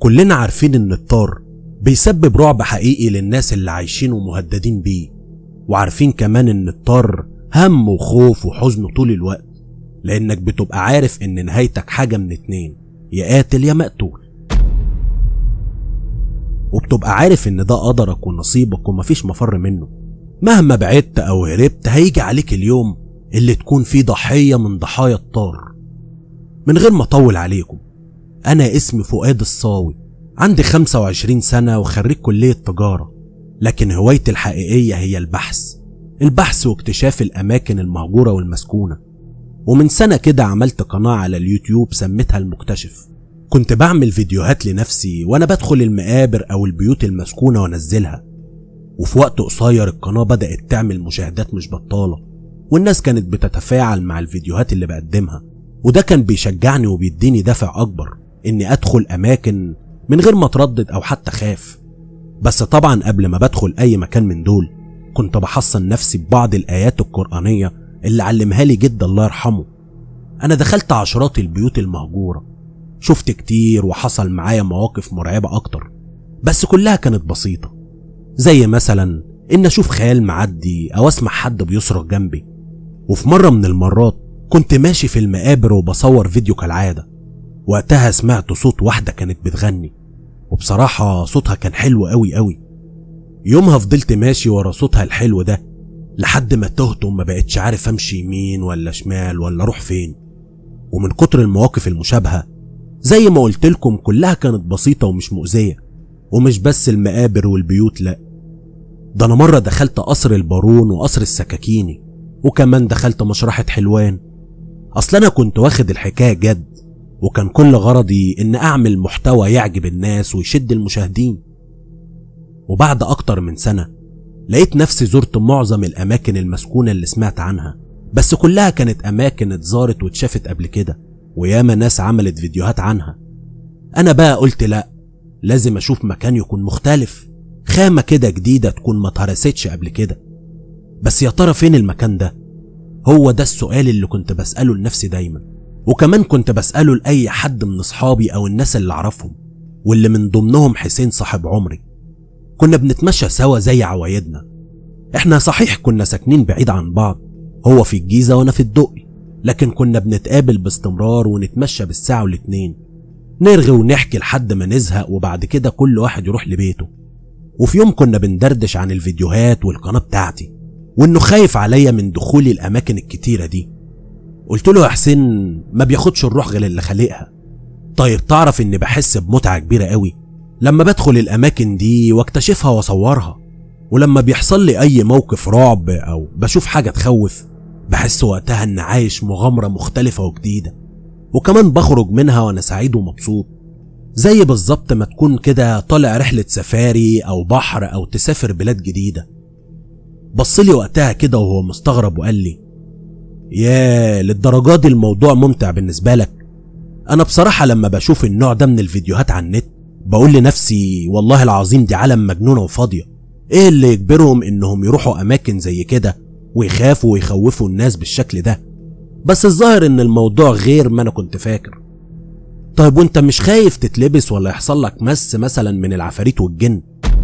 كلنا عارفين ان الطار بيسبب رعب حقيقي للناس اللي عايشين ومهددين بيه، وعارفين كمان ان الطار هم وخوف وحزن طول الوقت، لانك بتبقى عارف ان نهايتك حاجة من اتنين، يا قاتل يا مقتول. وبتبقى عارف ان ده قدرك ونصيبك ومفيش مفر منه، مهما بعدت او هربت هيجي عليك اليوم اللي تكون فيه ضحية من ضحايا الطار. من غير ما اطول عليكم، انا اسمي فؤاد الصاوي، عندي 25 سنة وخريج كلية تجارة، لكن هوايتي الحقيقية هي البحث واكتشاف الاماكن المهجورة والمسكونة. ومن سنة كده عملت قناة على اليوتيوب سميتها المكتشف، كنت بعمل فيديوهات لنفسي وانا بدخل المقابر او البيوت المسكونة وانزلها، وفي وقت قصير القناة بدأت تعمل مشاهدات مش بطالة، والناس كانت بتتفاعل مع الفيديوهات اللي بقدمها، وده كان بيشجعني وبيديني دافع اكبر اني ادخل اماكن من غير ما اتردد او حتى خاف. بس طبعا قبل ما بدخل اي مكان من دول كنت بحصن نفسي ببعض الايات القرآنية اللي علمها لي جد الله يرحمه. انا دخلت عشرات البيوت المهجورة، شفت كتير وحصل معايا مواقف مرعبة اكتر، بس كلها كانت بسيطة، زي مثلا ان اشوف خيال معدي او اسمع حد بيصرخ جنبي. وفي مرة من المرات كنت ماشي في المقابر وبصور فيديو كالعادة، وقتها سمعت صوت واحدة كانت بتغني، وبصراحة صوتها كان حلو قوي قوي. يومها فضلت ماشي ورا صوتها الحلو ده لحد ما تهت وما بقتش عارف امشي يمين ولا شمال ولا اروح فين. ومن كتر المواقف المشابهة زي ما قلت لكم كلها كانت بسيطة ومش مؤذية. ومش بس المقابر والبيوت، لا، ده انا مرة دخلت قصر البارون وقصر السكاكيني، وكمان دخلت مشرحة حلوان. اصل انا كنت واخد الحكاية جد، وكان كل غرضي ان اعمل محتوى يعجب الناس ويشد المشاهدين. وبعد اكتر من سنة لقيت نفسي زرت معظم الاماكن المسكونة اللي سمعت عنها، بس كلها كانت اماكن اتزارت واتشافت قبل كده، وياما ناس عملت فيديوهات عنها. انا بقى قلت لا، لازم اشوف مكان يكون مختلف، خامة كده جديدة تكون ما اتهرستش قبل كده. بس يا ترى فين المكان ده؟ هو ده السؤال اللي كنت بسأله لنفسي دايما، وكمان كنت بسأله لأي حد من اصحابي او الناس اللي اعرفهم، واللي من ضمنهم حسين صاحب عمري. كنا بنتمشى سوا زي عوايدنا، احنا صحيح كنا ساكنين بعيد عن بعض، هو في الجيزة وانا في الدقي، لكن كنا بنتقابل باستمرار ونتمشى بالساعة والاتنين، نرغي ونحكي لحد ما نزهق، وبعد كده كل واحد يروح لبيته. وفي يوم كنا بندردش عن الفيديوهات والقناة بتاعتي، وانه خايف عليا من دخولي الاماكن الكتيرة دي. قلت له يا حسين، ما بياخدش الروح غير اللي خالقها. طيب تعرف اني بحس بمتعة كبيرة قوي لما بدخل الاماكن دي واكتشفها واصورها، ولما بيحصل لي اي موقف رعب او بشوف حاجة تخوف بحس وقتها ان عايش مغامرة مختلفة وجديدة، وكمان بخرج منها وانا سعيد ومبسوط، زي بالظبط ما تكون كده طالع رحلة سفاري او بحر او تسافر بلاد جديدة. بصلي وقتها كده وهو مستغرب وقال لي: ياه، للدرجة دي الموضوع ممتع بالنسبة لك؟ انا بصراحة لما بشوف النوع ده من الفيديوهات على النت بقول لنفسي والله العظيم دي عالم مجنونة وفاضية، ايه اللي يجبرهم انهم يروحوا اماكن زي كده ويخافوا ويخوفوا الناس بالشكل ده؟ بس الظاهر ان الموضوع غير ما انا كنت فاكر. طيب وانت مش خايف تتلبس ولا يحصل لك مس مثلا من العفاريت والجن؟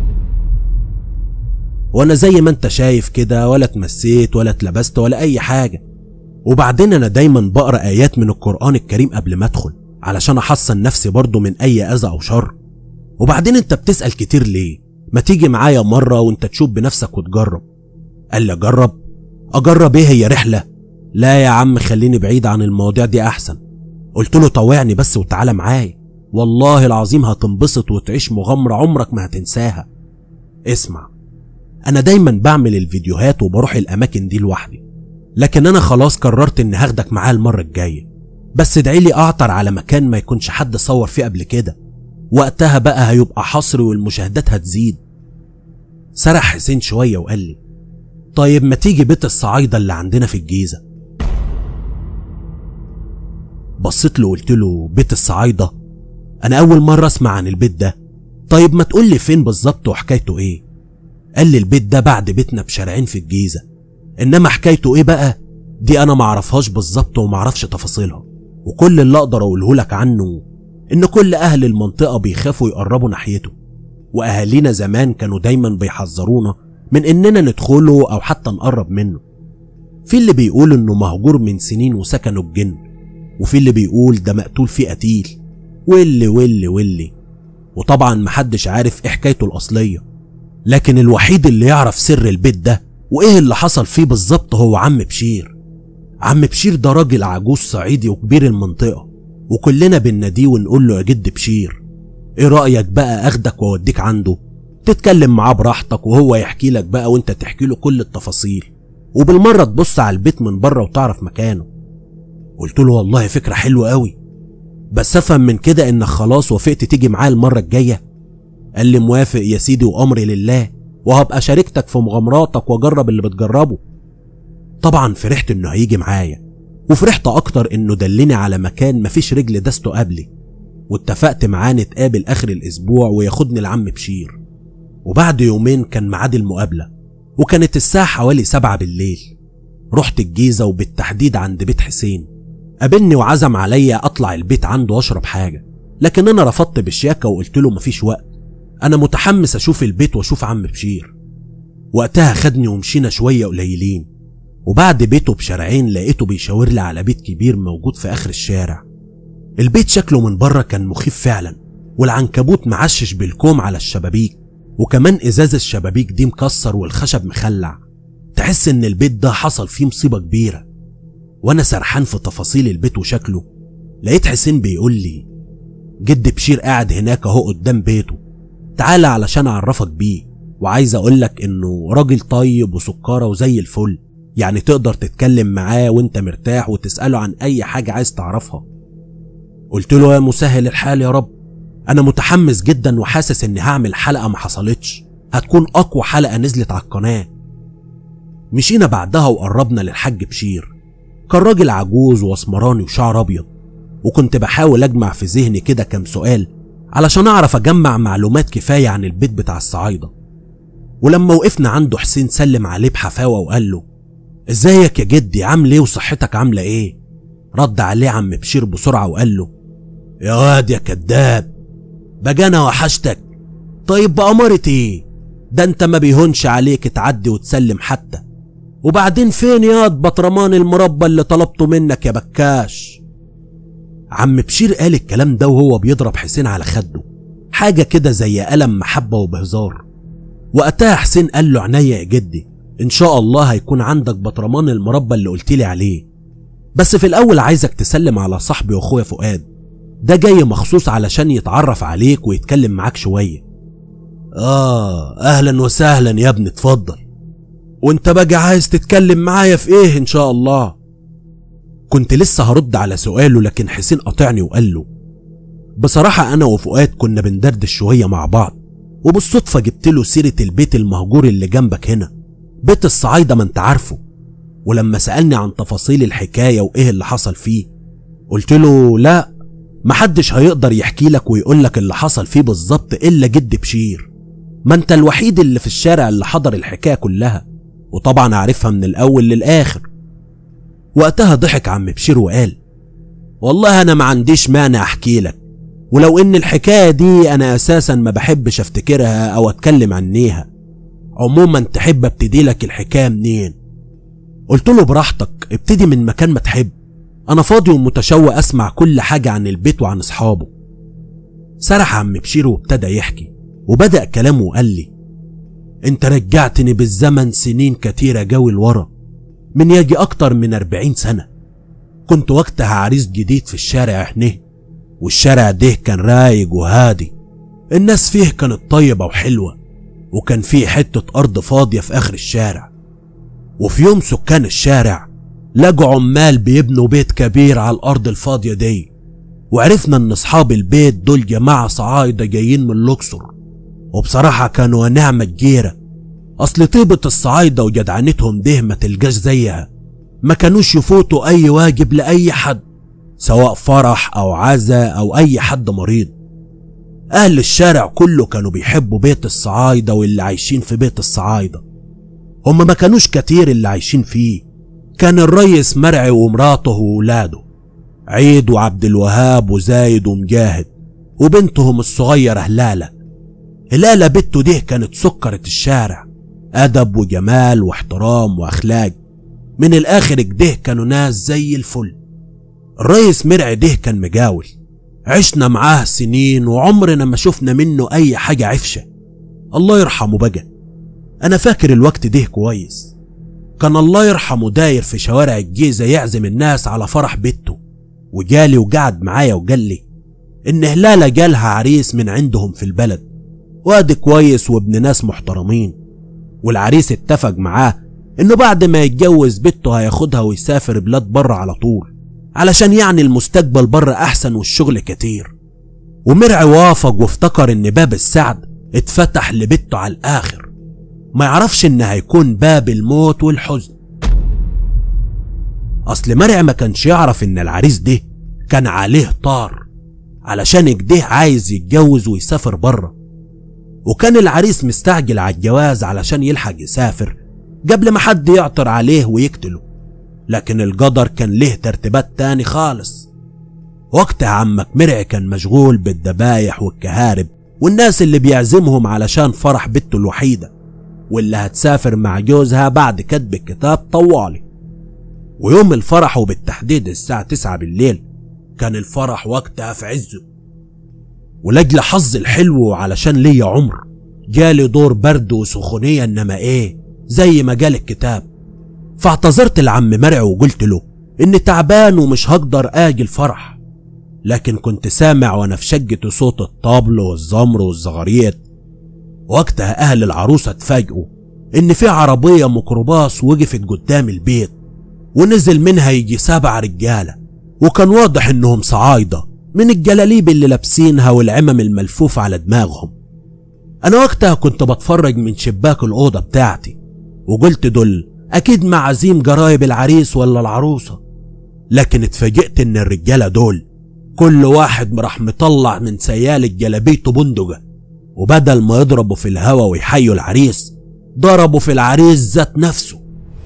وانا زي ما انت شايف كده ولا اتمسيت ولا اتلبست ولا اي حاجة. وبعدين انا دايما بقرأ ايات من القرآن الكريم قبل ما ادخل علشان احصن نفسي برضو من اي اذى او شر. وبعدين انت بتسأل كتير ليه؟ ما تيجي معايا مرة وانت تشوف بنفسك وتجرب. قال لي: اجرب ايه؟ هي رحلة؟ لا يا عم، خليني بعيد عن المواضيع دي احسن. قلت له: طوعني بس وتعالى معايا، والله العظيم هتنبسط وتعيش مغامرة عمرك ما هتنساها. اسمع، انا دايما بعمل الفيديوهات وبروح الاماكن دي لوحدي، لكن انا خلاص قررت اني هاخدك معايا المرة الجاية، بس ادعيلي اعطر على مكان ما يكونش حد صور فيه قبل كده، وقتها بقى هيبقى حصري والمشاهدات هتزيد. سرح حسين شوية وقال لي: طيب ما تيجي بيت الصعايدة اللي عندنا في الجيزة. بصيت له وقلت له: بيت الصعايدة؟ انا اول مرة اسمع عن البيت ده، طيب ما تقول لي فين بالظبط وحكايته ايه؟ قال لي: البيت ده بعد بيتنا بشارعين في الجيزة، انما حكايته ايه بقى دي انا معرفهاش بالظبط ومعرفش تفاصيلها، وكل اللي اقدر اقوله لك عنه إن كل أهل المنطقة بيخافوا يقربوا ناحيته، وأهالينا زمان كانوا دايما بيحذرونا من إننا ندخله أو حتى نقرب منه. في اللي بيقول إنه مهجور من سنين وسكنه الجن، وفي اللي بيقول ده مقتول فيه قتيل، واللي وطبعا محدش عارف إيه حكايته الأصلية. لكن الوحيد اللي يعرف سر البيت ده وإيه اللي حصل فيه بالظبط هو عم بشير. عم بشير ده راجل عجوز صعيدي وكبير المنطقة، وكلنا بنناديه ونقول له يا جد بشير. ايه رأيك بقى اخدك واوديك عنده تتكلم معاه براحتك وهو يحكي لك بقى وانت تحكي له كل التفاصيل، وبالمرة تبص على البيت من بره وتعرف مكانه. قلت له والله فكرة حلوة قوي، بس افهم من كده انك خلاص وافقت تيجي معايا المرة الجاية. قال لي موافق يا سيدي وامري لله، وهبقى شاركتك في مغامراتك واجرب اللي بتجربه. طبعا فرحت انه هيجي معايا، وفرحت اكتر انه دلني على مكان مفيش رجل دسته قبلي، واتفقت معاه نتقابل اخر الاسبوع وياخدني لعم بشير. وبعد يومين كان ميعاد المقابلة، وكانت الساعة حوالي 7 بالليل. رحت الجيزة وبالتحديد عند بيت حسين. قابلني وعزم عليا اطلع البيت عنده واشرب حاجة، لكن انا رفضت بالشياكة وقلت له مفيش وقت، انا متحمس اشوف البيت واشوف عم بشير. وقتها خدني ومشينا شوية قليلين، وبعد بيته بشارعين لقيته بيشاور لي على بيت كبير موجود في اخر الشارع. البيت شكله من بره كان مخيف فعلا، والعنكبوت معشش بالكوم على الشبابيك، وكمان ازاز الشبابيك دي مكسر والخشب مخلع. تحس ان البيت ده حصل فيه مصيبة كبيرة. وانا سرحان في تفاصيل البيت وشكله، لقيت حسين بيقول لي جد بشير قاعد هناك اهو قدام بيته، تعالى علشان اعرفك بيه، وعايز اقولك انه راجل طيب وسكارة وزي الفل، يعني تقدر تتكلم معاه وانت مرتاح وتسأله عن اي حاجة عايز تعرفها. قلت له يا مسهل الحال يا رب، انا متحمس جدا وحاسس اني هعمل حلقة ما حصلتش، هتكون اقوى حلقة نزلت على القناة. مشينا بعدها وقربنا للحاج بشير. كان راجل عجوز واسمراني وشعر ابيض، وكنت بحاول اجمع في ذهني كده كام سؤال علشان اعرف اجمع معلومات كفاية عن البيت بتاع الصعايدة. ولما وقفنا عنده حسين سلم عليه بحفاوة وقال له ازيك يا جدي، عامل ايه وصحتك عاملة ايه؟ رد عليه عم بشير بسرعة وقال له يا واد يا كداب، بقى انا وحشتك. طيب بأمارة ايه؟ ده انت ما بيهونش عليك تعدي وتسلم حتى. وبعدين فين ياض بطرمان المربى اللي طلبته منك يا بكاش؟ عم بشير قال الكلام ده وهو بيضرب حسين على خده، حاجة كده زي قلم محبة وبهزار. وقتها حسين قال له عنيا يا جدي، ان شاء الله هيكون عندك بطرمان المربى اللي قلتلي عليه، بس في الاول عايزك تسلم على صاحبي واخويا فؤاد، ده جاي مخصوص علشان يتعرف عليك ويتكلم معاك شوية. اهلا وسهلا يا ابني، اتفضل. وانت بقى عايز تتكلم معايا في ايه ان شاء الله؟ كنت لسه هرد على سؤاله، لكن حسين قاطعني وقال له بصراحة انا وفؤاد كنا بندردش شوية مع بعض، وبالصدفة جبت له سيرة البيت المهجور اللي جنبك هنا، بيت الصعايدة ما انت عارفه. ولما سألني عن تفاصيل الحكاية وايه اللي حصل فيه، قلت له لا، محدش هيقدر يحكي لك ويقول لك اللي حصل فيه بالظبط الا جد بشير، ما انت الوحيد اللي في الشارع اللي حضر الحكاية كلها، وطبعا عارفها من الاول للاخر. وقتها ضحك عم بشير وقال والله انا ما عنديش مانع احكي لك، ولو ان الحكاية دي انا اساسا ما بحبش افتكرها او اتكلم عنيها. عموما تحب ابتدي لك الحكاية منين؟ قلت له براحتك، ابتدي من مكان ما تحب، انا فاضي ومتشوق اسمع كل حاجة عن البيت وعن اصحابه. سرح عم بشير وابتدى يحكي، وبدأ كلامه وقال لي انت رجعتني بالزمن سنين كتيرة جوي لورا، من يجي اكتر من 40 سنة. كنت وقتها عريس جديد في الشارع هنا، والشارع ده كان رايق وهادي، الناس فيه كانت طيبة وحلوة، وكان فيه حتة ارض فاضية في اخر الشارع. وفي يوم سكان الشارع لقوا عمال بيبنوا بيت كبير على الارض الفاضية دي، وعرفنا ان اصحاب البيت دول جماعة صعايدة جايين من الاقصر، وبصراحة كانوا نعمة كبيرة، اصل طيبة الصعايدة وجدعنتهم ده ما تلقاش زيها، ما كانوش يفوتوا اي واجب لاي حد، سواء فرح او عزا او اي حد مريض. اهل الشارع كله كانوا بيحبوا بيت الصعايدة واللي عايشين في بيت الصعايدة. هم ما كانوش كتير اللي عايشين فيه، كان الريس مرعي ومراته وولاده، عيد وعبد الوهاب وزايد ومجاهد، وبنتهم الصغيرة هلالة. هلالة بنته دي كانت سكرة الشارع، أدب وجمال واحترام وأخلاق، من الآخر كده كانوا ناس زي الفل. الريس مرعي ده كان مجاول، عشنا معاه سنين وعمرنا ما شفنا منه أي حاجة عفشة، الله يرحمه بقى. أنا فاكر الوقت ده كويس، كان الله يرحمه داير في شوارع الجيزة يعزم الناس على فرح بنته، وجالي وقعد معايا وقال لي إن هلالة جالها عريس من عندهم في البلد، واد كويس وابن ناس محترمين، والعريس اتفق معاه إنه بعد ما يتجوز بنته هياخدها ويسافر بلاد بره على طول، علشان يعني المستقبل بره أحسن والشغل كتير. ومرعي وافق وافتكر إن باب السعد اتفتح لبنته على الآخر، ما يعرفش إن هيكون باب الموت والحزن. أصل مرعي ما كانش يعرف إن العريس ده كان عليه طار، علشان كده عايز يتجوز ويسافر بره، وكان العريس مستعجل على الجواز علشان يلحق يسافر قبل ما حد يعثر عليه ويقتله. لكن القدر كان له ترتيبات تاني خالص. وقتها عمك مرعي كان مشغول بالذبايح والكهارب والناس اللي بيعزمهم علشان فرح بنته الوحيدة واللي هتسافر مع جوزها بعد كتب الكتاب طوالي. ويوم الفرح وبالتحديد الساعة 9 بالليل كان الفرح وقتها في عزه. ولأجل حظ الحلو وعلشان ليا عمر جالي دور برد وسخونية، انما ايه زي ما جال الكتاب. فاعتذرت لعم مرعي وقلت له اني تعبان ومش هقدر اجي الفرح، لكن كنت سامع وانا في شقتي صوت الطبل والزمر والزغاريت. وقتها اهل العروسة اتفاجئوا ان في عربية ميكروباص وقفت قدام البيت، ونزل منها يجي 7 رجالة، وكان واضح انهم صعايدة من الجلاليب اللي لابسينها والعمم الملفوفة على دماغهم. انا وقتها كنت بتفرج من شباك الأوضة بتاعتي، وقلت دول اكيد معازيم قرايب العريس ولا العروسة. لكن اتفاجئت ان الرجالة دول كل واحد راح مطلع من سيالة جلابيته بندقة، وبدل ما يضربوا في الهوا ويحيوا العريس ضربوا في العريس ذات نفسه.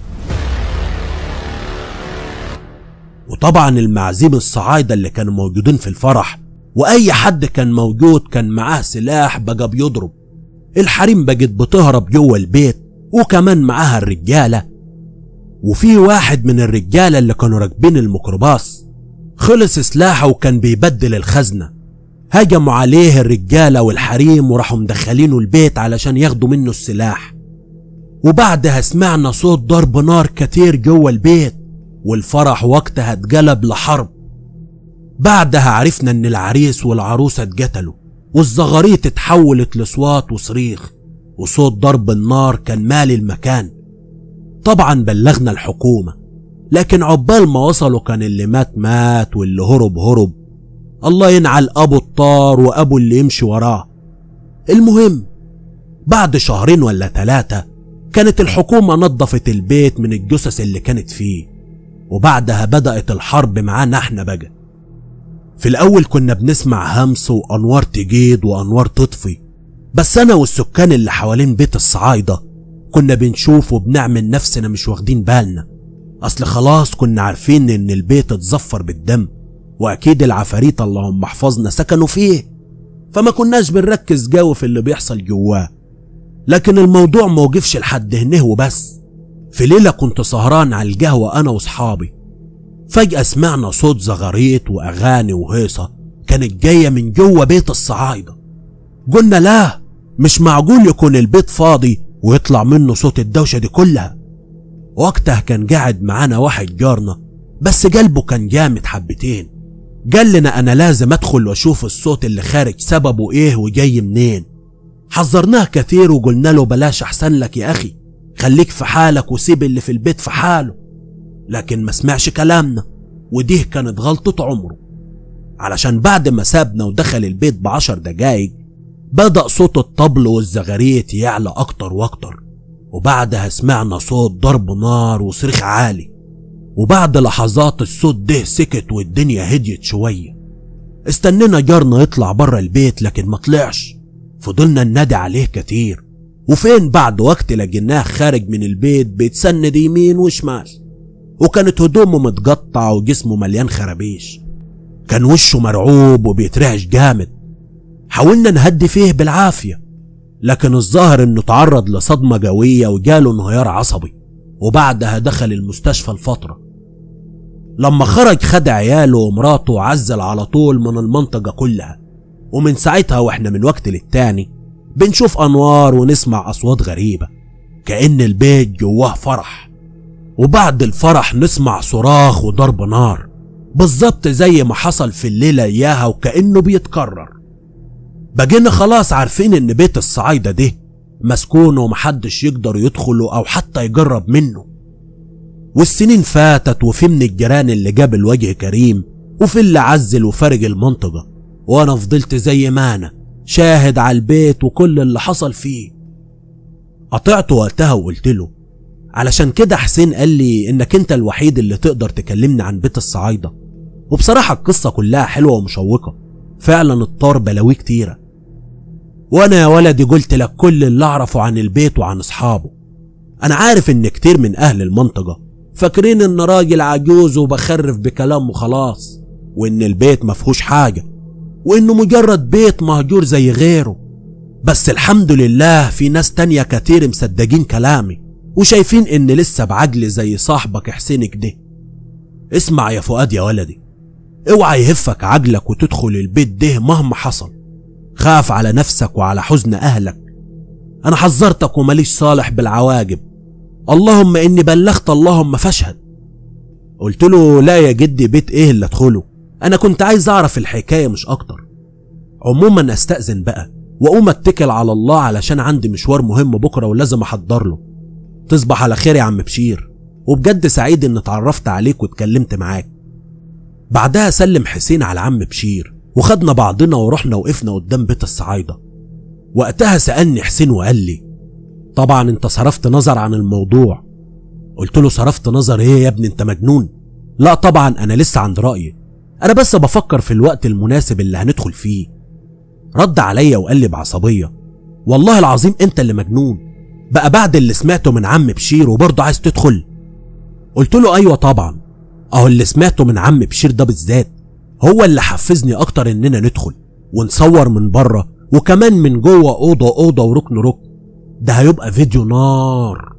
وطبعا المعازيم الصعايدة اللي كانوا موجودين في الفرح واي حد كان موجود كان معاه سلاح بقى بيضرب. الحريم بقت بتهرب جوه البيت وكمان معاها الرجالة. وفي واحد من الرجالة اللي كانوا راكبين الميكروباص خلص سلاحه وكان بيبدل الخزنة، هجموا عليه الرجالة والحريم وراحوا مدخلينه البيت علشان ياخدوا منه السلاح. وبعدها سمعنا صوت ضرب نار كتير جوه البيت، والفرح وقتها اتقلب لحرب. بعدها عرفنا ان العريس والعروسة اتقتلوا، والزغاريت اتحولت لصوات وصريخ، وصوت ضرب النار كان مالي المكان. طبعا بلغنا الحكومة، لكن عقبال ما وصلوا كان اللي مات مات واللي هرب هرب، الله ينعل ابو الطار وابو اللي يمشي وراه. المهم بعد 2 ولا 3 كانت الحكومة نظفت البيت من الجثث اللي كانت فيه، وبعدها بدأت الحرب معانا احنا بقى. في الاول كنا بنسمع همس وانوار تجيد وانوار تطفي، بس انا والسكان اللي حوالين بيت الصعايدة كنا بنشوف وبنعمل نفسنا مش واخدين بالنا، اصل خلاص كنا عارفين ان البيت اتزفر بالدم، واكيد العفاريت اللهم احفظنا سكنوا فيه، فما كناش بنركز جو في اللي بيحصل جواه. لكن الموضوع موقفش لحد هنه وبس. في ليلة كنت سهران على القهوة انا واصحابي، فجأة سمعنا صوت زغاريت واغاني وهيصة كانت جاية من جوه بيت الصعايدة. قلنا لا، مش معقول يكون البيت فاضي ويطلع منه صوت الدوشة دي كلها. وقتها كان قاعد معانا واحد جارنا بس قلبه كان جامد حبتين، قال لنا انا لازم ادخل واشوف الصوت اللي خارج سببه ايه وجاي منين. حذرناه كتير وقلنا له بلاش احسن لك يا اخي، خليك في حالك وسيب اللي في البيت في حاله، لكن ما سمعش كلامنا، وديه كانت غلطة عمره. علشان بعد ما سابنا ودخل البيت ب10 دقايق بدأ صوت الطبل والزغاريت يعلى اكتر واكتر، وبعدها سمعنا صوت ضرب نار وصريخ عالي. وبعد لحظات الصوت ده سكت والدنيا هديت شوية. استنينا جارنا يطلع بره البيت لكن ما طلعش، فضلنا ننادي عليه كتير، وفين بعد وقت لقيناه خارج من البيت بيتسند يمين وشمال، وكانت هدومه متقطعة وجسمه مليان خرابيش. كان وشه مرعوب وبيترعش جامد، حاولنا نهدي فيه بالعافية، لكن الظاهر انه تعرض لصدمة جوية وجاله انهيار عصبي، وبعدها دخل المستشفى لفترة. لما خرج خد عياله ومراته وعزل على طول من المنطقة كلها، ومن ساعتها واحنا من وقت للتاني بنشوف انوار ونسمع اصوات غريبة كأن البيت جواه فرح، وبعد الفرح نسمع صراخ وضرب نار بالظبط زي ما حصل في الليلة اياها وكأنه بيتكرر. بقينا خلاص عارفين ان بيت الصعايدة ده مسكون ومحدش يقدر يدخله او حتى يجرب منه. والسنين فاتت، وفي من الجيران اللي جاب الوجه كريم وفي اللي عزل وفرج المنطقة، وانا فضلت زي ما انا شاهد على البيت وكل اللي حصل فيه. قطعته وقتها وقلت له علشان كده حسين قال لي انك انت الوحيد اللي تقدر تكلمني عن بيت الصعايدة، وبصراحة القصة كلها حلوة ومشوقة، فعلا الطار بلاوي كتيرة، وانا يا ولدي قلت لك كل اللي اعرفه عن البيت وعن اصحابه. انا عارف ان كتير من اهل المنطقة فاكرين ان راجل عجوز وبخرف بكلام وخلاص، وان البيت مفهوش حاجة، وانه مجرد بيت مهجور زي غيره. بس الحمد لله في ناس تانية كتير مصدقين كلامي وشايفين ان لسه بعجل زي صاحبك حسين كده. اسمع يا فؤاد يا ولدي، اوعى يهفك عجلك وتدخل البيت ده مهما حصل. خاف على نفسك وعلى حزن اهلك. انا حذرتك وماليش صالح بالعواجب، اللهم اني بلغت اللهم فاشهد. قلت له لا يا جدي، بيت ايه اللي ادخله؟ انا كنت عايز اعرف الحكاية مش اكتر. عموما استأذن بقى واقوم اتكل على الله علشان عندي مشوار مهم بكرة ولازم احضر له. تصبح على خير يا عم بشير، وبجد سعيد ان اتعرفت عليك واتكلمت معاك. بعدها سلم حسين على عم بشير وخدنا بعضنا ورحنا وقفنا قدام بيت الصعايدة. وقتها سألني حسين وقال لي طبعا انت صرفت نظر عن الموضوع. قلت له صرفت نظر ايه يا ابني، انت مجنون؟ لا طبعا انا لسه عند رأيي، انا بس بفكر في الوقت المناسب اللي هندخل فيه. رد عليا وقال لي بعصبية والله العظيم انت اللي مجنون بقى، بعد اللي سمعته من عم بشير وبرضه عايز تدخل؟ قلت له ايوه طبعا، اهو اللي سمعته من عم بشير ده بالذات هو اللي حفزني اكتر اننا ندخل ونصور من بره وكمان من جوه اوضه وركن ركن، ده هيبقى فيديو نار.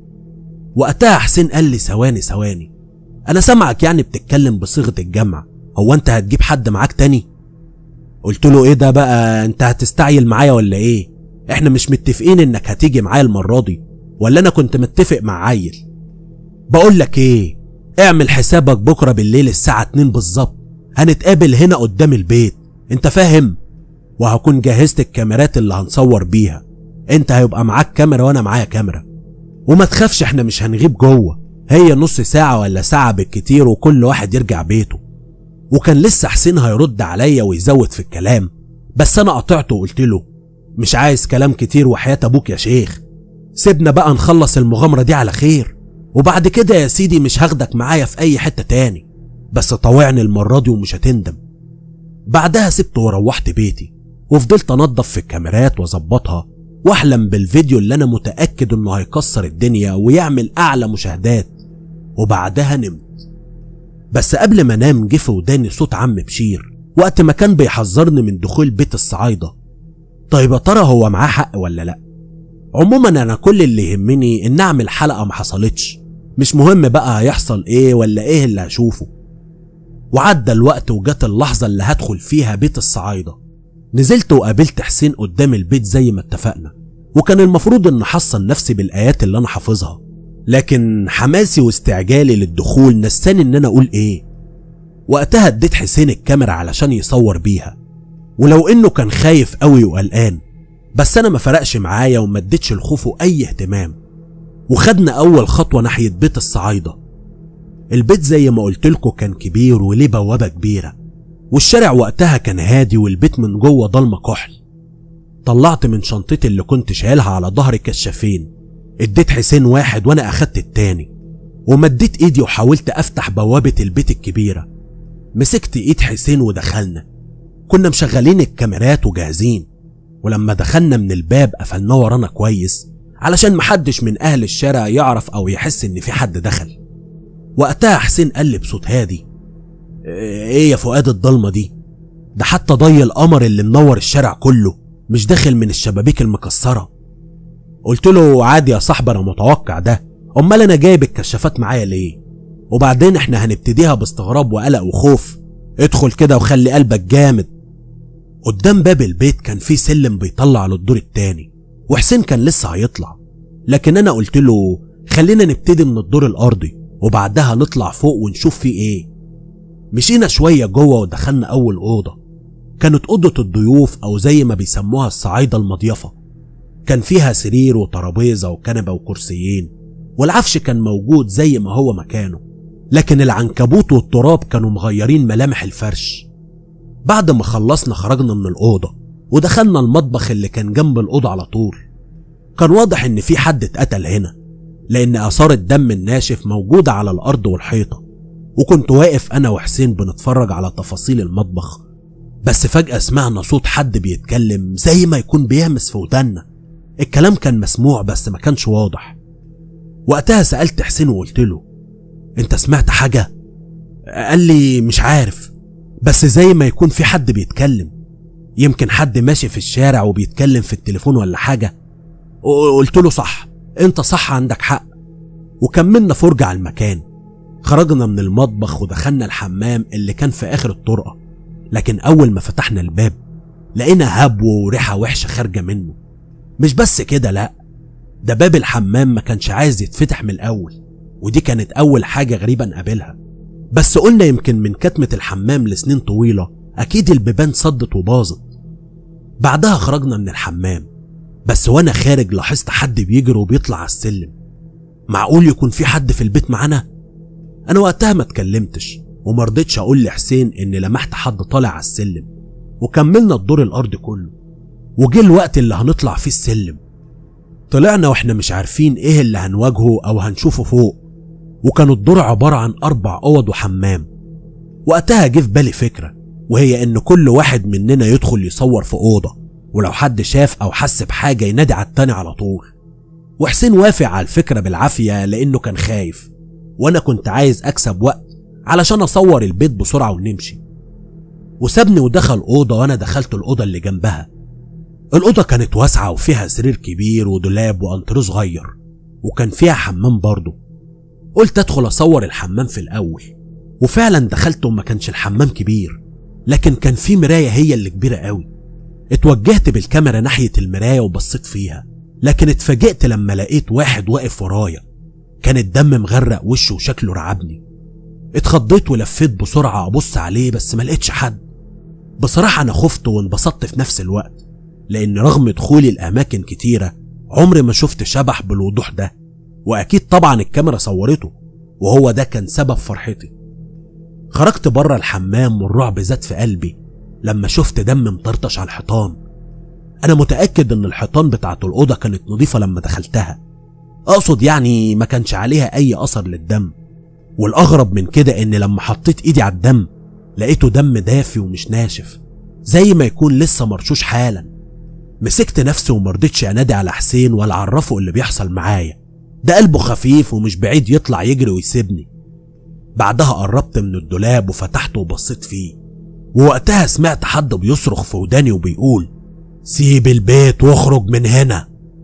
وقتها حسين قال لي ثواني، انا سامعك يعني بتتكلم بصيغه الجمع، هو انت هتجيب حد معاك تاني؟ قلت له ايه ده بقى، انت هتستعجل معايا ولا ايه؟ احنا مش متفقين انك هتيجي معايا المره دي، ولا انا كنت متفق مع عيل؟ بقول لك ايه، اعمل حسابك بكره بالليل الساعه 2 بالظبط هنتقابل هنا قدام البيت، انت فاهم؟ وهكون جهزت الكاميرات اللي هنصور بيها، انت هيبقى معاك كاميرا وانا معايا كاميرا، وما تخافش احنا مش هنغيب جوه، هي نص ساعه ولا ساعه بالكتير وكل واحد يرجع بيته. وكان لسه حسين هيرد عليا ويزود في الكلام، بس انا قطعته وقلت له مش عايز كلام كتير وحياة ابوك يا شيخ، سيبنا بقى نخلص المغامرة دي على خير، وبعد كده يا سيدي مش هاخدك معايا في اي حتة تاني، بس طوعني المرة دي ومش هتندم. بعدها سبته وروحت بيتي وفضلت انضف في الكاميرات واظبطها واحلم بالفيديو اللي انا متأكد انه هيكسر الدنيا ويعمل اعلى مشاهدات. وبعدها نمت. بس قبل ما انام جه في وداني صوت عم بشير وقت ما كان بيحذرني من دخول بيت الصعايدة. طيب يا ترى هو معاه حق ولا لا؟ عموما انا كل اللي يهمني ان اعمل حلقة ما حصلتش، مش مهم بقى هيحصل ايه ولا ايه اللي هشوفه. وعدى الوقت وجت اللحظة اللي هدخل فيها بيت الصعايدة. نزلت وقابلت حسين قدام البيت زي ما اتفقنا، وكان المفروض ان احصن نفسي بالايات اللي انا حافظها، لكن حماسي واستعجالي للدخول نساني ان انا اقول ايه. وقتها اديت حسين الكاميرا علشان يصور بيها، ولو انه كان خايف قوي وقلقان بس انا ما فرقش معايا وما اديتش لخوفه اي اهتمام. وخدنا اول خطوة ناحية بيت الصعايدة. البيت زي ما قلت لكم كان كبير وليه بوابة كبيرة، والشارع وقتها كان هادي والبيت من جوه ضلمة كحل. طلعت من شنطتي اللي كنت شايلها على ظهري كشافين، اديت حسين واحد وانا اخدت التاني، ومديت ايدي وحاولت افتح بوابة البيت الكبيرة. مسكت ايد حسين ودخلنا، كنا مشغلين الكاميرات وجاهزين، ولما دخلنا من الباب قفلناه ورانا كويس علشان محدش من اهل الشارع يعرف او يحس ان في حد دخل. وقتها حسين قال لي بصوت هادي ايه يا فؤاد الضلمة دي؟ ده حتى ضي القمر اللي منور الشارع كله مش داخل من الشبابيك المكسرة. قلت له عادي يا صاحبي انا متوقع ده، امال انا جايب الكشافات معايا ليه؟ وبعدين احنا هنبتديها باستغراب وقلق وخوف، ادخل كده وخلي قلبك جامد. قدام باب البيت كان في سلم بيطلع للدور التاني، وحسين كان لسه هيطلع، لكن انا قلت له خلينا نبتدي من الدور الارضي وبعدها نطلع فوق ونشوف فيه ايه. مشينا شوية جوه ودخلنا اول اوضة، كانت اوضة الضيوف او زي ما بيسموها الصعايدة المضيفة. كان فيها سرير وترابيزة وكنبة وكرسيين، والعفش كان موجود زي ما هو مكانه، لكن العنكبوت والتراب كانوا مغيرين ملامح الفرش. بعد ما خلصنا خرجنا من الأوضة ودخلنا المطبخ اللي كان جنب الأوضة على طول. كان واضح إن في حد اتقتل هنا، لأن آثار الدم الناشف موجودة على الأرض والحيطة، وكنت واقف أنا وحسين بنتفرج على تفاصيل المطبخ. بس فجأة سمعنا صوت حد بيتكلم زي ما يكون بيهمس في ودنا. الكلام كان مسموع بس ما كانش واضح. وقتها سألت حسين وقلت له انت سمعت حاجة؟ قال لي مش عارف، بس زي ما يكون في حد بيتكلم، يمكن حد ماشي في الشارع وبيتكلم في التليفون ولا حاجة. قلت له صح، انت صح عندك حق. وكملنا فرجة على المكان. خرجنا من المطبخ ودخلنا الحمام اللي كان في آخر الطرقة، لكن أول ما فتحنا الباب لقينا هبو وريحة وحشة خارجة منه. مش بس كده، لأ، ده باب الحمام ما كانش عايز يتفتح من الأول، ودي كانت أول حاجة غريبة نقابلها. بس قلنا يمكن من كتمة الحمام لسنين طويلة أكيد البيبان صدت وباظت. بعدها خرجنا من الحمام، بس وأنا خارج لاحظت حد بيجري وبيطلع على السلم. معقول يكون في حد في البيت معانا؟ أنا وقتها ما اتكلمتش ومرضتش أقول لحسين إن لمحت حد طالع على السلم. وكملنا الدور الأرضي كله، وجه الوقت اللي هنطلع فيه السلم. طلعنا واحنا مش عارفين ايه اللي هنواجهه او هنشوفه فوق، وكان الدور عبارة عن 4 أوض وحمام. وقتها جه في بالي فكرة، وهي ان كل واحد مننا يدخل يصور في أوضة، ولو حد شاف او حس بحاجة ينادي على التاني على طول. وحسين وافق على الفكرة بالعافية لانه كان خايف، وانا كنت عايز اكسب وقت علشان اصور البيت بسرعة ونمشي. وسابني ودخل أوضة وانا دخلت الأوضة اللي جنبها. الأوضة كانت واسعة وفيها سرير كبير ودولاب وأنتريه صغير، وكان فيها حمام برضه. قلت أدخل أصور الحمام في الأول، وفعلا دخلت وما كانش الحمام كبير، لكن كان في مراية هي اللي كبيرة قوي. اتوجهت بالكاميرا ناحية المراية وبصيت فيها، لكن اتفاجئت لما لقيت واحد واقف ورايا، كان الدم مغرق وشه وشكله رعبني. اتخضيت ولفيت بسرعة أبص عليه بس ما لقيتش حد. بصراحة أنا خفت وانبسطت في نفس الوقت، لأن رغم دخولي الأماكن كتيرة عمري ما شفت شبح بالوضوح ده، وأكيد طبعا الكاميرا صورته، وهو ده كان سبب فرحتي. خرجت بره الحمام والرعب زاد في قلبي لما شفت دم مطرطش على الحيطان. أنا متأكد إن الحيطان بتاعت الأوضة كانت نظيفة لما دخلتها، أقصد يعني ما كانش عليها أي أثر للدم. والأغرب من كده إن لما حطيت إيدي على الدم لقيته دم دافي ومش ناشف، زي ما يكون لسه مرشوش حالا. مسكت نفسي ومرضتش انادي على حسين ولا اعرفه اللي بيحصل معايا، ده قلبه خفيف ومش بعيد يطلع يجري ويسيبني. بعدها قربت من الدولاب وفتحته وبصيت فيه، ووقتها سمعت حد بيصرخ في وداني وبيقول سيب البيت واخرج من هنا.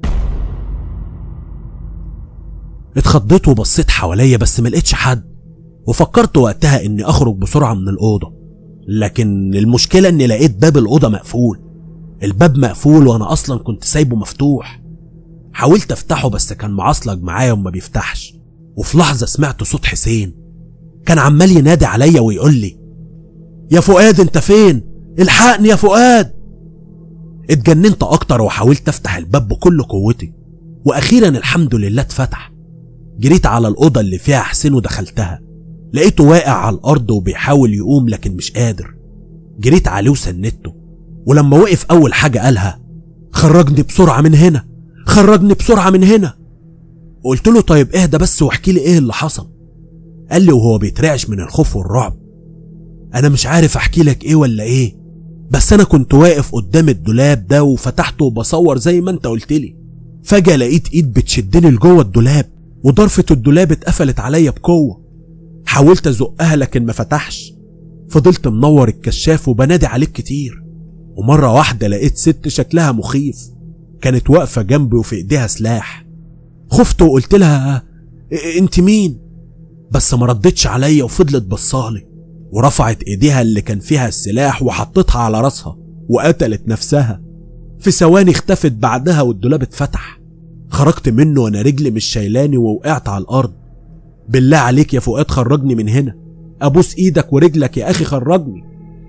اتخضيت وبصيت حواليا بس ملقتش حد، وفكرت وقتها اني اخرج بسرعة من الأوضة، لكن المشكلة اني لقيت باب الأوضة مقفول. الباب مقفول وانا اصلا كنت سايبه مفتوح. حاولت افتحه بس كان معصلج معايا وما بيفتحش. وفي لحظة سمعت صوت حسين كان عمال ينادي عليا ويقول لي يا فؤاد انت فين؟ الحقني يا فؤاد. اتجننت اكتر وحاولت افتح الباب بكل قوتي، واخيرا الحمد لله اتفتح. جريت على الأوضة اللي فيها حسين ودخلتها، لقيته واقع على الأرض وبيحاول يقوم لكن مش قادر. جريت عليه وسندته، ولما وقف أول حاجة قالها خرجني بسرعة من هنا، خرجني بسرعة من هنا. قلت له طيب اهدى بس واحكي لي ايه اللي حصل. قال لي وهو بيترعش من الخوف والرعب انا مش عارف احكي لك ايه ولا ايه، بس انا كنت واقف قدام الدولاب ده وفتحته وبصور زي ما انت قلت لي. فجأة لقيت ايد بتشدني لجوه الدولاب، وضرفة الدولاب اتقفلت عليا بقوة. حاولت ازقها لكن ما فتحش. فضلت منور الكشاف وبنادي عليك كتير، ومرة واحدة لقيت ست شكلها مخيف كانت واقفة جنبي وفي ايديها سلاح. خفت وقلت لها انت مين؟ بس ما ردتش عليا وفضلت بصالي، ورفعت ايديها اللي كان فيها السلاح وحطتها على راسها وقتلت نفسها. في ثواني اختفت بعدها والدولاب اتفتح. خرجت منه وانا رجلي مش شايلاني ووقعت على الارض. بالله عليك يا فؤاد خرجني من هنا، ابوس ايدك ورجلك يا اخي خرجني.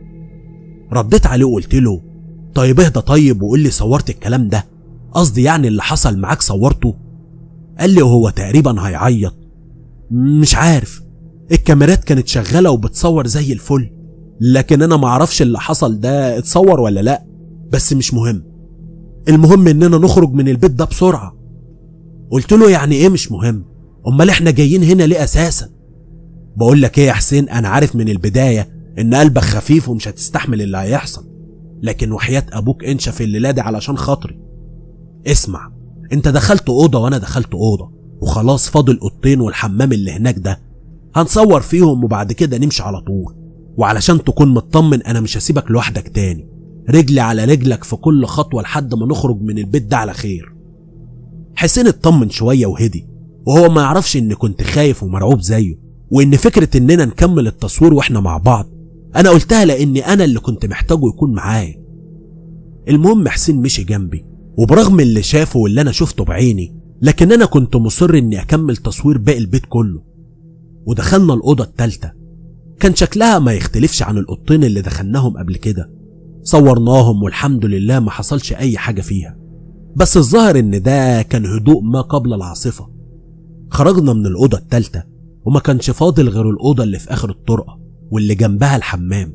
رديت عليه وقلت له طيب اهدى طيب وقول لي صورت الكلام ده، قصدي يعني اللي حصل معاك صورته؟ قال لي وهو تقريبا هيعيط مش عارف، الكاميرات كانت شغالة وبتصور زي الفل، لكن انا معرفش اللي حصل ده اتصور ولا لا، بس مش مهم، المهم اننا نخرج من البيت ده بسرعة. قلت له يعني ايه مش مهم؟ امال احنا جايين هنا ليه اساسا؟ بقول لك ايه يا حسين، انا عارف من البداية ان قلبك خفيف ومش هتستحمل اللي هيحصل، لكن وحياة ابوك انشف الليلة دي علشان خاطري. اسمع، انت دخلت اوضة وانا دخلت اوضة وخلاص، فاضل اوضتين والحمام اللي هناك ده هنصور فيهم وبعد كده نمشي على طول، وعلشان تكون مطمن انا مش هسيبك لوحدك تاني، رجلي على رجلك في كل خطوة لحد ما نخرج من البيت ده على خير. حسين اطمن شوية وهدي، وهو ما يعرفش اني كنت خايف ومرعوب زيه، وان فكرة اننا نكمل التصوير واحنا مع بعض انا قلتها لاني انا اللي كنت محتاجه يكون معايا. المهم حسين مشي جنبي، وبرغم اللي شافه واللي انا شفته بعيني لكن انا كنت مصر اني اكمل تصوير باقي البيت كله. ودخلنا الأوضة التالتة، كان شكلها ما يختلفش عن الأوضتين اللي دخلناهم قبل كده، صورناهم والحمد لله ما حصلش أي حاجة فيها، بس الظاهر إن ده كان هدوء ما قبل العاصفة. خرجنا من الأوضة التالتة وما كانش فاضل غير الأوضة اللي في آخر الطرقة واللي جنبها الحمام.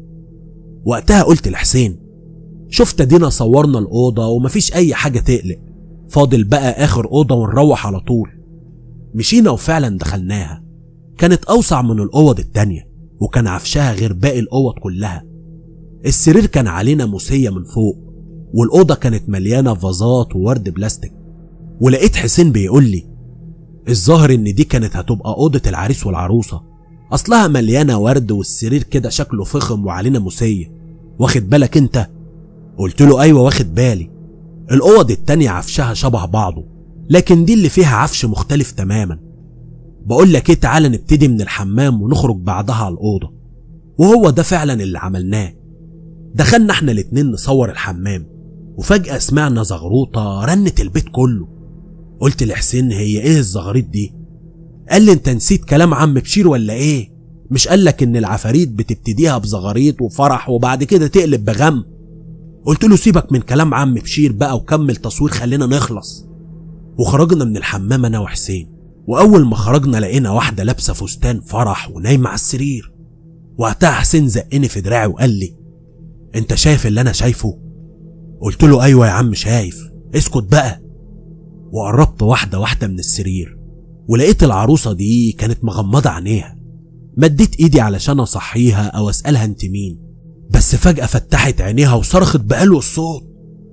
وقتها قلت لحسين شفت دينا صورنا الأوضة ومفيش أي حاجة تقلق، فاضل بقى آخر أوضة ونروح على طول. مشينا وفعلا دخلناها، كانت أوسع من الأوض التانية وكان عفشها غير باقي الأوض كلها. السرير كان علينا موسية من فوق، والأوضة كانت مليانة فازات وورد بلاستيك. ولقيت حسين بيقول لي الظاهر إن دي كانت هتبقى أوضة العريس والعروسة، أصلها مليانة ورد والسرير كده شكله فخم وعلينا موسية، واخد بالك أنت؟ قلت له أيوة واخد بالي. الأوض التانية عفشها شبه بعضه، لكن دي اللي فيها عفش مختلف تماما. بقول لك ايه، تعالى نبتدي من الحمام ونخرج بعدها على الأوضة. وهو ده فعلا اللي عملناه. دخلنا احنا الاتنين نصور الحمام، وفجأة سمعنا زغروطة رنت البيت كله. قلت لحسين هي ايه الزغاريط دي؟ قال لي انت نسيت كلام عم بشير ولا ايه؟ مش قالك ان العفاريت بتبتديها بزغاريط وفرح وبعد كده تقلب بغم؟ قلت له سيبك من كلام عم بشير بقى وكمل تصوير خلينا نخلص. وخرجنا من الحمام انا وحسين، واول ما خرجنا لقينا واحدة لابسة فستان فرح ونايمة على السرير. وقتها حسين زقني في دراعي وقال لي انت شايف اللي انا شايفه؟ قلت له ايوه يا عم شايف، اسكت بقى. وقربت واحدة واحدة من السرير ولقيت العروسة دي كانت مغمضة عينيها. مديت ايدي علشان اصحيها او اسألها انت مين، بس فجأة فتحت عينيها وصرخت بقلو الصوت.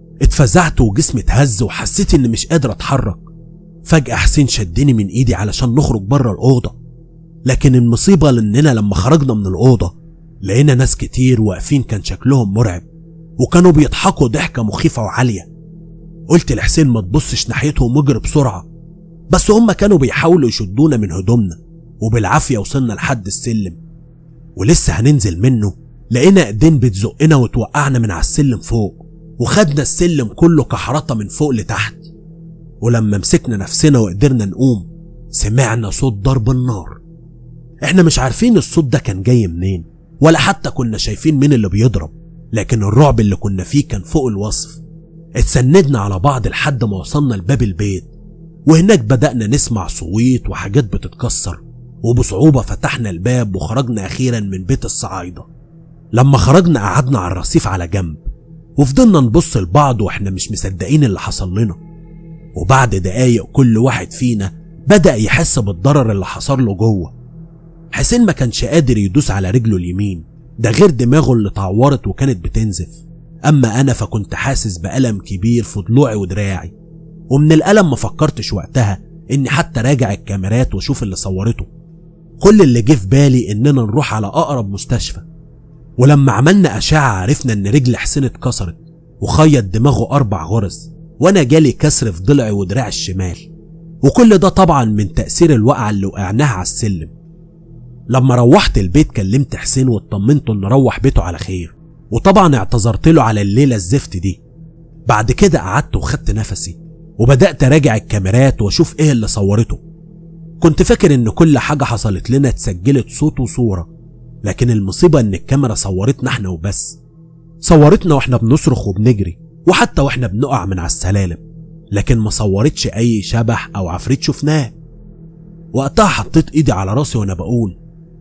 اتفزعت وجسمي اتهز وحسيت اني مش قادر اتحرك. فجأة حسين شدني من ايدي علشان نخرج بره الأوضة، لكن المصيبة لاننا لما خرجنا من الأوضة لقينا ناس كتير واقفين كان شكلهم مرعب، وكانوا بيضحكوا ضحكة مخيفة وعالية. قلت لحسين ما تبصش ناحيتهم واجري بسرعة، بس هم كانوا بيحاولوا يشدونا من هدومنا، وبالعافية وصلنا لحد السلم. ولسه هننزل منه لقينا ايدين بتزقنا وتوقعنا من على السلم فوق، وخدنا السلم كله كحرطة من فوق لتحت. ولما مسكنا نفسنا وقدرنا نقوم سمعنا صوت ضرب النار. احنا مش عارفين الصوت ده كان جاي منين، ولا حتى كنا شايفين مين اللي بيضرب، لكن الرعب اللي كنا فيه كان فوق الوصف. اتسندنا على بعض لحد ما وصلنا لباب البيت، وهناك بدأنا نسمع صويت وحاجات بتتكسر، وبصعوبة فتحنا الباب وخرجنا أخيرا من بيت الصعايدة. لما خرجنا قعدنا على الرصيف على جنب وفضلنا نبص لبعض واحنا مش مصدقين اللي حصل لنا. وبعد دقايق كل واحد فينا بدأ يحس بالضرر اللي حصل له جوه. حسين ما كانش قادر يدوس على رجله اليمين، ده غير دماغه اللي اتعورت وكانت بتنزف. اما انا فكنت حاسس بألم كبير في ضلوعي ودراعي، ومن الألم ما فكرتش وقتها اني حتى راجع الكاميرات واشوف اللي صورته. كل اللي جه في بالي اننا نروح على اقرب مستشفى. ولما عملنا أشعة عرفنا إن رجل حسين اتكسرت وخيط دماغه 4 غرز، وأنا جالي كسر في ضلعي ودراعي الشمال، وكل ده طبعا من تأثير الوقعة اللي وقعناها على السلم. لما روحت البيت كلمت حسين واطمنته إنه روح بيته على خير، وطبعا اعتذرت له على الليلة الزفت دي. بعد كده قعدت وخدت نفسي وبدأت أراجع الكاميرات وأشوف إيه اللي صورته. كنت فاكر إن كل حاجة حصلت لنا اتسجلت صوت وصورة، لكن المصيبة إن الكاميرا صورتنا إحنا وبس. صورتنا وإحنا بنصرخ وبنجري، وحتى وإحنا بنقع من على السلالم، لكن ما صورتش أي شبح أو عفريت شفناه. وقتها حطيت إيدي على راسي وأنا بقول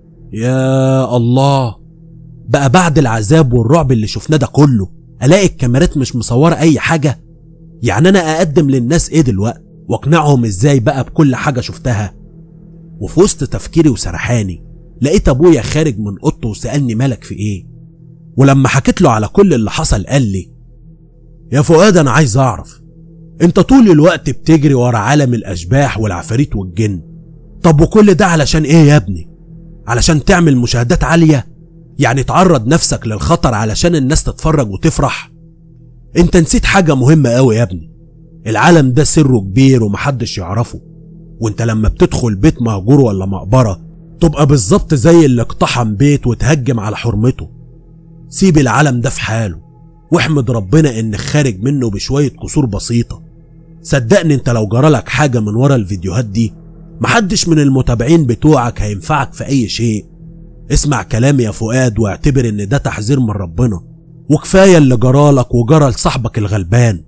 يا الله، بقى بعد العذاب والرعب اللي شفناه ده كله ألاقي الكاميرات مش مصورة أي حاجة؟ يعني أنا أقدم للناس إيه دلوقتي وأقنعهم إزاي بقى بكل حاجة شفتها؟ وفي وسط تفكيري وسرحاني لقيت أبويا خارج من أوضته وسألني مالك في إيه؟ ولما حكيت له على كل اللي حصل قال لي يا فؤاد أنا عايز أعرف، أنت طول الوقت بتجري ورا عالم الأشباح والعفاريت والجن، طب وكل ده علشان إيه يا ابني؟ علشان تعمل مشاهدات عالية؟ يعني تعرض نفسك للخطر علشان الناس تتفرج وتفرح؟ انت نسيت حاجة مهمة قوي يا ابني، العالم ده سره كبير ومحدش يعرفه، وانت لما بتدخل بيت مهجور ولا مقبرة تبقى بالظبط زي اللي اقتحم بيت وتهجم على حرمته. سيب العالم ده في حاله واحمد ربنا انك خارج منه بشوية كسور بسيطة. صدقني انت لو جرالك حاجة من ورا الفيديوهات دي محدش من المتابعين بتوعك هينفعك في اي شيء. اسمع كلامي يا فؤاد واعتبر ان ده تحذير من ربنا، وكفاية اللي جرالك وجرى لصاحبك الغلبان.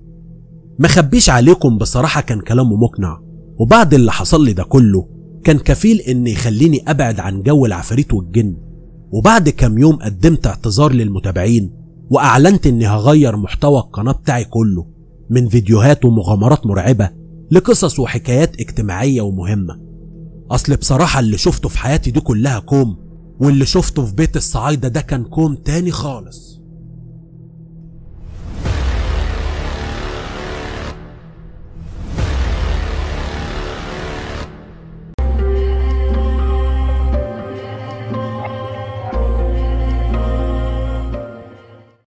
مخبيش عليكم بصراحة كان كلامه مقنع، وبعد اللي حصل لي ده كله كان كفيل ان يخليني ابعد عن جو العفاريت والجن. وبعد كام يوم قدمت اعتذار للمتابعين واعلنت اني هغير محتوى القناة بتاعي كله من فيديوهات ومغامرات مرعبة لقصص وحكايات اجتماعية ومهمة. اصل بصراحة اللي شفته في حياتي دي كلها كوم، واللي شفته في بيت الصعايدة ده كان كوم تاني خالص.